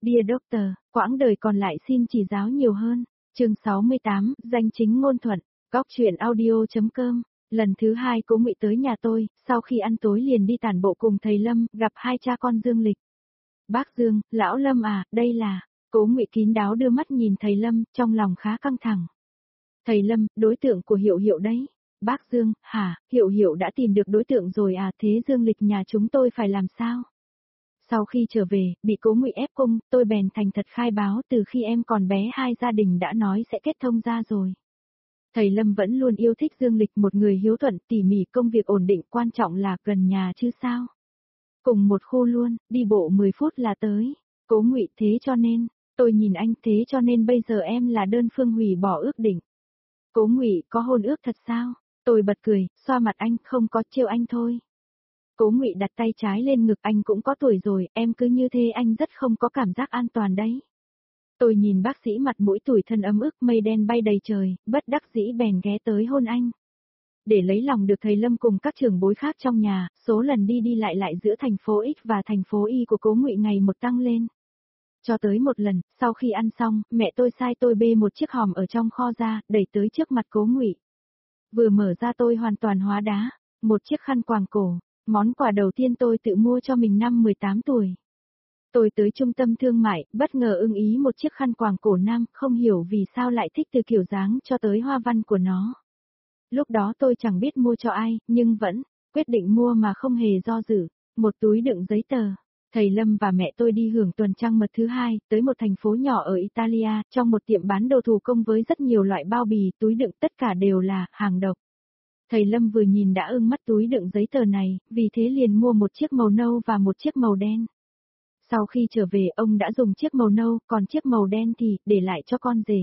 Dear Doctor, quãng đời còn lại xin chỉ giáo nhiều hơn. Chương 68, danh chính ngôn thuận. Góc truyện audio.com. Lần thứ 2 Cố Ngụy tới nhà tôi, sau khi ăn tối liền đi tản bộ cùng thầy Lâm, gặp hai cha con Dương Lịch. Bác Dương, lão Lâm à, đây là. Cố Ngụy kín đáo đưa mắt nhìn thầy Lâm, trong lòng khá căng thẳng. Thầy Lâm, đối tượng của Hiệu Hiệu đấy. Bác Dương, hả, Hiệu Hiệu đã tìm được đối tượng rồi à, thế Dương Lịch nhà chúng tôi phải làm sao? Sau khi trở về, bị Cố Ngụy ép cung, tôi bèn thành thật khai báo từ khi em còn bé hai gia đình đã nói sẽ kết thông ra rồi. Thầy Lâm vẫn luôn yêu thích Dương Lịch, một người hiếu thuận, tỉ mỉ, công việc ổn định, quan trọng là gần nhà chứ sao. Cùng một khu luôn, đi bộ 10 phút là tới. Cố Ngụy, thế cho nên, tôi nhìn anh, thế cho nên bây giờ em là đơn phương hủy bỏ ước định. Cố Ngụy, có hôn ước thật sao? Tôi bật cười, xoa mặt anh, không có, trêu anh thôi. Cố Ngụy đặt tay trái lên ngực, anh cũng có tuổi rồi, em cứ như thế anh rất không có cảm giác an toàn đấy. Tôi nhìn bác sĩ mặt mũi tủi thân ấm ức, mây đen bay đầy trời, bất đắc dĩ bèn ghé tới hôn anh. Để lấy lòng được thầy Lâm cùng các trưởng bối khác trong nhà, số lần đi đi lại giữa thành phố X và thành phố Y của Cố Ngụy ngày một tăng lên. Cho tới một lần, sau khi ăn xong, mẹ tôi sai tôi bê một chiếc hòm ở trong kho ra, đẩy tới trước mặt Cố Ngụy. Vừa mở ra tôi hoàn toàn hóa đá, một chiếc khăn quàng cổ, món quà đầu tiên tôi tự mua cho mình năm 18 tuổi. Tôi tới trung tâm thương mại, bất ngờ ưng ý một chiếc khăn quàng cổ nam, không hiểu vì sao lại thích từ kiểu dáng cho tới hoa văn của nó. Lúc đó tôi chẳng biết mua cho ai, nhưng vẫn quyết định mua mà không hề do dự. Một túi đựng giấy tờ. Thầy Lâm và mẹ tôi đi hưởng tuần trăng mật thứ hai, tới một thành phố nhỏ ở Italia, trong một tiệm bán đồ thủ công với rất nhiều loại bao bì, túi đựng, tất cả đều là hàng độc. Thầy Lâm vừa nhìn đã ưng mắt túi đựng giấy tờ này, vì thế liền mua một chiếc màu nâu và một chiếc màu đen. Sau khi trở về ông đã dùng chiếc màu nâu, còn chiếc màu đen thì để lại cho con rể.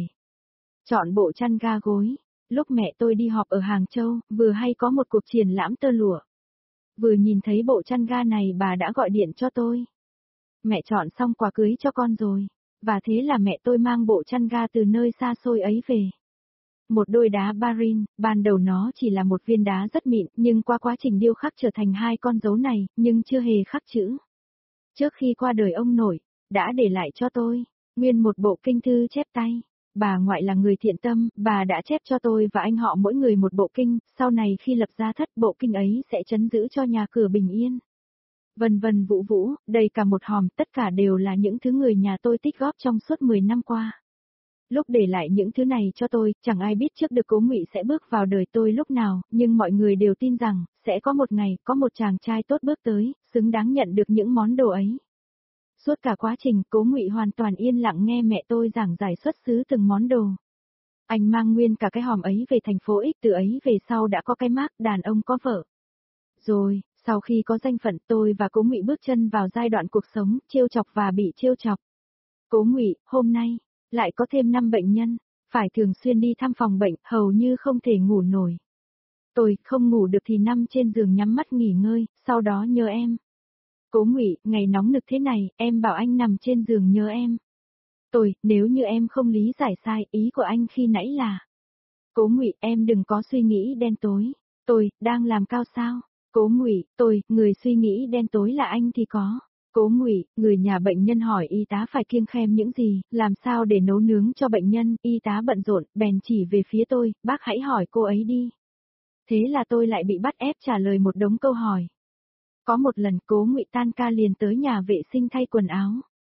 Chọn bộ chăn ga gối. Lúc mẹ tôi đi họp ở Hàng Châu, vừa hay có một cuộc triển lãm tơ lụa. Vừa nhìn thấy bộ chăn ga này bà đã gọi điện cho tôi. Mẹ chọn xong quà cưới cho con rồi. Và thế là mẹ tôi mang bộ chăn ga từ nơi xa xôi ấy về. Một đôi đá Barin, ban đầu nó chỉ là một viên đá rất mịn, nhưng qua quá trình điêu khắc trở thành hai con dấu này, nhưng chưa hề khắc chữ. Trước khi qua đời ông nội, đã để lại cho tôi, nguyên một bộ kinh thư chép tay. Bà ngoại là người thiện tâm, bà đã chép cho tôi và anh họ mỗi người một bộ kinh, sau này khi lập gia thất bộ kinh ấy sẽ trấn giữ cho nhà cửa bình yên. Vân vân vũ vũ, đầy cả một hòm, tất cả đều là những thứ người nhà tôi tích góp trong suốt 10 năm qua. Lúc để lại những thứ này cho tôi, chẳng ai biết trước được Cố Ngụy sẽ bước vào đời tôi lúc nào, nhưng mọi người đều tin rằng, sẽ có một ngày, có một chàng trai tốt bước tới, xứng đáng nhận được những món đồ ấy. Suốt cả quá trình, Cố Ngụy hoàn toàn yên lặng nghe mẹ tôi giảng giải xuất xứ từng món đồ. Anh mang nguyên cả cái hòm ấy về thành phố X, từ ấy về sau đã có cái mác đàn ông có vợ. Rồi, sau khi có danh phận, tôi và Cố Ngụy bước chân vào giai đoạn cuộc sống, trêu chọc và bị trêu chọc. Cố Ngụy, hôm nay, lại có thêm 5 bệnh nhân, phải thường xuyên đi thăm phòng bệnh, hầu như không thể ngủ nổi. Tôi không ngủ được thì nằm trên giường nhắm mắt nghỉ ngơi, sau đó nhớ em. Cố Ngụy, ngày nóng nực thế này, em bảo anh nằm trên giường nhớ em. Tôi, nếu như em không lý giải sai, ý của anh khi nãy là. Cố Ngụy, em đừng có suy nghĩ đen tối. Tôi, đang làm cao sao? Cố Ngụy, tôi, người suy nghĩ đen tối là anh thì có. Cố Ngụy, người nhà bệnh nhân hỏi y tá phải kiêng khem những gì, làm sao để nấu nướng cho bệnh nhân, y tá bận rộn, bèn chỉ về phía tôi, bác hãy hỏi cô ấy đi. Thế là tôi lại bị bắt ép trả lời một đống câu hỏi. Có một lần Cố Ngụy tan ca liền tới nhà vệ sinh thay quần áo.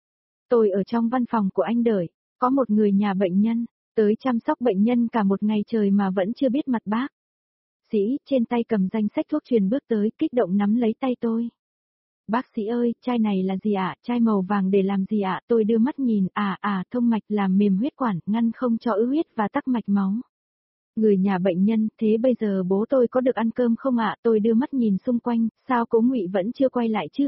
Tôi ở trong văn phòng của anh đợi, có một người nhà bệnh nhân, tới chăm sóc bệnh nhân cả một ngày trời mà vẫn chưa biết mặt bác. Sĩ, trên tay cầm danh sách thuốc truyền bước tới, kích động nắm lấy tay tôi. Bác sĩ ơi, chai này là gì ạ? Chai màu vàng để làm gì ạ? Tôi đưa mắt nhìn, thông mạch làm mềm huyết quản, ngăn không cho ứ huyết và tắc mạch máu. Người nhà bệnh nhân, thế bây giờ bố tôi có được ăn cơm không ạ? Tôi đưa mắt nhìn xung quanh, sao Cố Ngụy vẫn chưa quay lại chứ?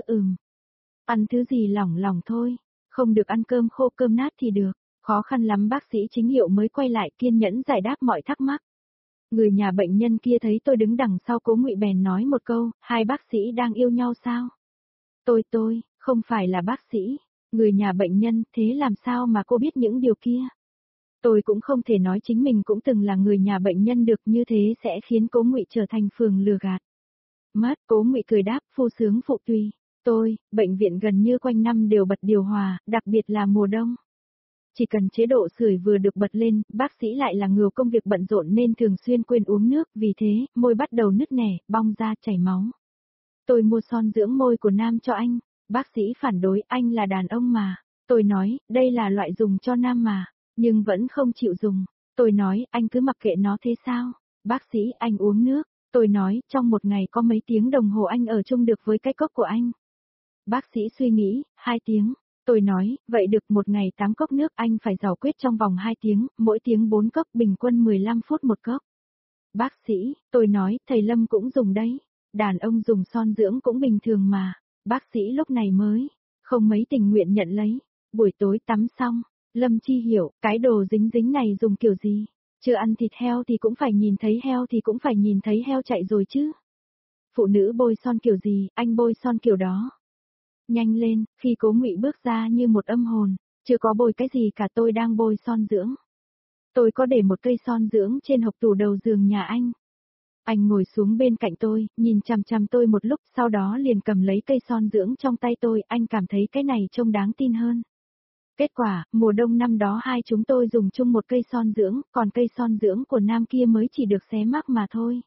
Ăn thứ gì lỏng lỏng thôi, không được ăn cơm khô cơm nát thì được. Khó khăn lắm bác sĩ chính hiệu mới quay lại kiên nhẫn giải đáp mọi thắc mắc. Người nhà bệnh nhân kia thấy tôi đứng đằng sau Cố Ngụy bèn nói một câu, hai bác sĩ đang yêu nhau sao? Tôi, không phải là bác sĩ. Người nhà bệnh nhân, thế làm sao mà cô biết những điều kia? Tôi cũng không thể nói chính mình cũng từng là người nhà bệnh nhân được, như thế sẽ khiến Cố Ngụy trở thành phường lừa gạt. Mất, Cố Ngụy cười đáp, phu sướng phụ tùy. Bệnh viện gần như quanh năm đều bật điều hòa, đặc biệt là mùa đông. Chỉ cần chế độ sưởi vừa được bật lên, bác sĩ lại là người công việc bận rộn nên thường xuyên quên uống nước, vì thế, môi bắt đầu nứt nẻ, bong ra chảy máu. Tôi mua son dưỡng môi của nam cho anh. Bác sĩ phản đối, anh là đàn ông mà. Tôi nói, đây là loại dùng cho nam mà, nhưng vẫn không chịu dùng. Tôi nói, anh cứ mặc kệ nó thế sao? Bác sĩ, anh uống nước. Tôi nói, trong một ngày có mấy tiếng đồng hồ anh ở chung được với cái cốc của anh? Bác sĩ suy nghĩ, 2 tiếng. Tôi nói, vậy được một ngày 8 cốc nước anh phải giỏ quyết trong vòng 2 tiếng, mỗi tiếng 4 cốc bình quân 15 phút một cốc. Bác sĩ, tôi nói, thầy Lâm cũng dùng đấy. Đàn ông dùng son dưỡng cũng bình thường mà. Bác sĩ lúc này mới, không mấy tình nguyện nhận lấy. Buổi tối tắm xong, Lâm Chi hiểu, cái đồ dính dính này dùng kiểu gì. Chưa ăn thịt heo thì cũng phải nhìn thấy heo thì cũng phải nhìn thấy heo chạy rồi chứ. Phụ nữ bôi son kiểu gì, anh bôi son kiểu đó. Nhanh lên, khi Cố Ngụy bước ra như một âm hồn, chưa có bôi cái gì cả, tôi đang bôi son dưỡng. Tôi có để một cây son dưỡng trên hộc tủ đầu giường nhà anh. Anh ngồi xuống bên cạnh tôi, nhìn chằm chằm tôi một lúc, sau đó liền cầm lấy cây son dưỡng trong tay tôi, anh cảm thấy cái này trông đáng tin hơn. Kết quả, mùa đông năm đó hai chúng tôi dùng chung một cây son dưỡng, còn cây son dưỡng của nam kia mới chỉ được xé mác mà thôi.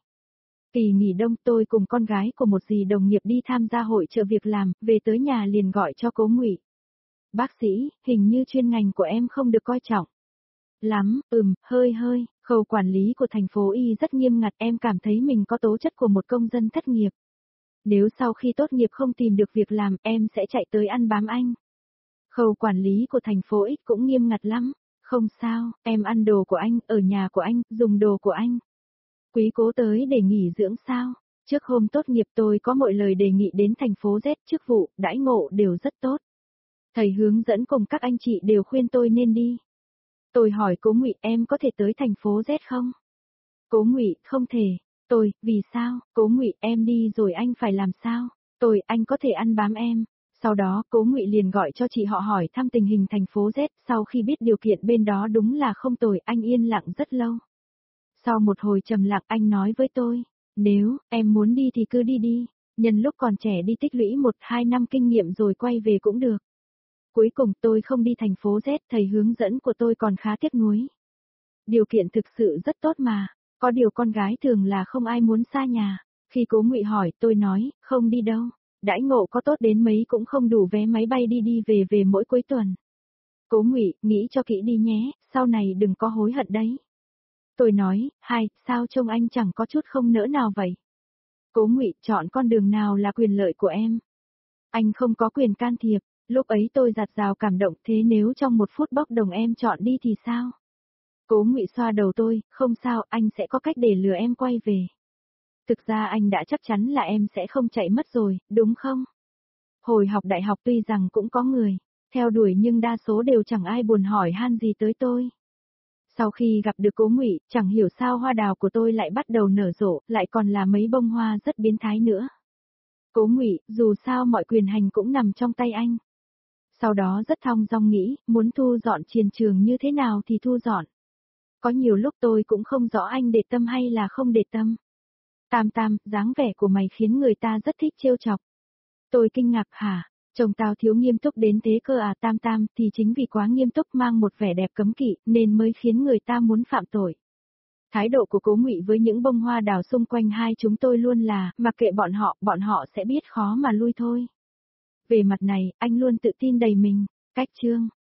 Kỳ nghỉ đông tôi cùng con gái của một dì đồng nghiệp đi tham gia hội chợ việc làm, về tới nhà liền gọi cho Cố Ngụy. Bác sĩ, hình như chuyên ngành của em không được coi trọng. Lắm, hơi, khâu quản lý của thành phố Y rất nghiêm ngặt, em cảm thấy mình có tố chất của một công dân thất nghiệp. Nếu sau khi tốt nghiệp không tìm được việc làm, em sẽ chạy tới ăn bám anh. Khâu quản lý của thành phố X cũng nghiêm ngặt lắm. Không sao, em ăn đồ của anh, ở nhà của anh, dùng đồ của anh. Quý Cố tới để nghỉ dưỡng sao? Trước hôm tốt nghiệp tôi có mọi lời đề nghị đến thành phố Z, chức vụ, đãi ngộ đều rất tốt. Thầy hướng dẫn cùng các anh chị đều khuyên tôi nên đi. Tôi hỏi Cố Ngụy, em có thể tới thành phố Z không? Cố Ngụy, không thể. Tôi, vì sao? Cố Ngụy, em đi rồi anh phải làm sao? Tôi, anh có thể ăn bám em. Sau đó, Cố Ngụy liền gọi cho chị họ hỏi thăm tình hình thành phố Z, sau khi biết điều kiện bên đó đúng là không tồi, anh yên lặng rất lâu. Sau một hồi trầm lặng anh nói với tôi, nếu em muốn đi thì cứ đi đi, nhân lúc còn trẻ đi tích lũy 1-2 năm kinh nghiệm rồi quay về cũng được. Cuối cùng tôi không đi thành phố Z, thầy hướng dẫn của tôi còn khá tiếc nuối. Điều kiện thực sự rất tốt mà, có điều con gái thường là không ai muốn xa nhà. Khi Cố Ngụy hỏi tôi nói, không đi đâu, đãi ngộ có tốt đến mấy cũng không đủ vé máy bay đi đi về về mỗi cuối tuần. Cố Ngụy, nghĩ cho kỹ đi nhé, sau này đừng có hối hận đấy. Tôi nói, sao trông anh chẳng có chút không nỡ nào vậy? Cố Ngụy, chọn con đường nào là quyền lợi của em. Anh không có quyền can thiệp, lúc ấy tôi giạt rào cảm động, thế nếu trong 1 phút bốc đồng em chọn đi thì sao? Cố Ngụy xoa đầu tôi, không sao, anh sẽ có cách để lừa em quay về. Thực ra anh đã chắc chắn là em sẽ không chạy mất rồi, đúng không? Hồi học đại học tuy rằng cũng có người theo đuổi nhưng đa số đều chẳng ai buồn hỏi han gì tới tôi. Sau khi gặp được Cố Ngụy, chẳng hiểu sao hoa đào của tôi lại bắt đầu nở rộ, lại còn là mấy bông hoa rất biến thái nữa. Cố Ngụy, dù sao mọi quyền hành cũng nằm trong tay anh. Sau đó rất thong dong nghĩ, muốn thu dọn chiến trường như thế nào thì thu dọn. Có nhiều lúc tôi cũng không rõ anh để tâm hay là không để tâm. Tam Tam, dáng vẻ của mày khiến người ta rất thích trêu chọc. Tôi kinh ngạc, hả? Chồng tao thiếu nghiêm túc đến thế cơ à? Tam Tam, thì chính vì quá nghiêm túc mang một vẻ đẹp cấm kỵ nên mới khiến người ta muốn phạm tội. Thái độ của Cố Ngụy với những bông hoa đào xung quanh hai chúng tôi luôn là, mặc kệ bọn họ sẽ biết khó mà lui thôi. Về mặt này, anh luôn tự tin đầy mình. Cách chương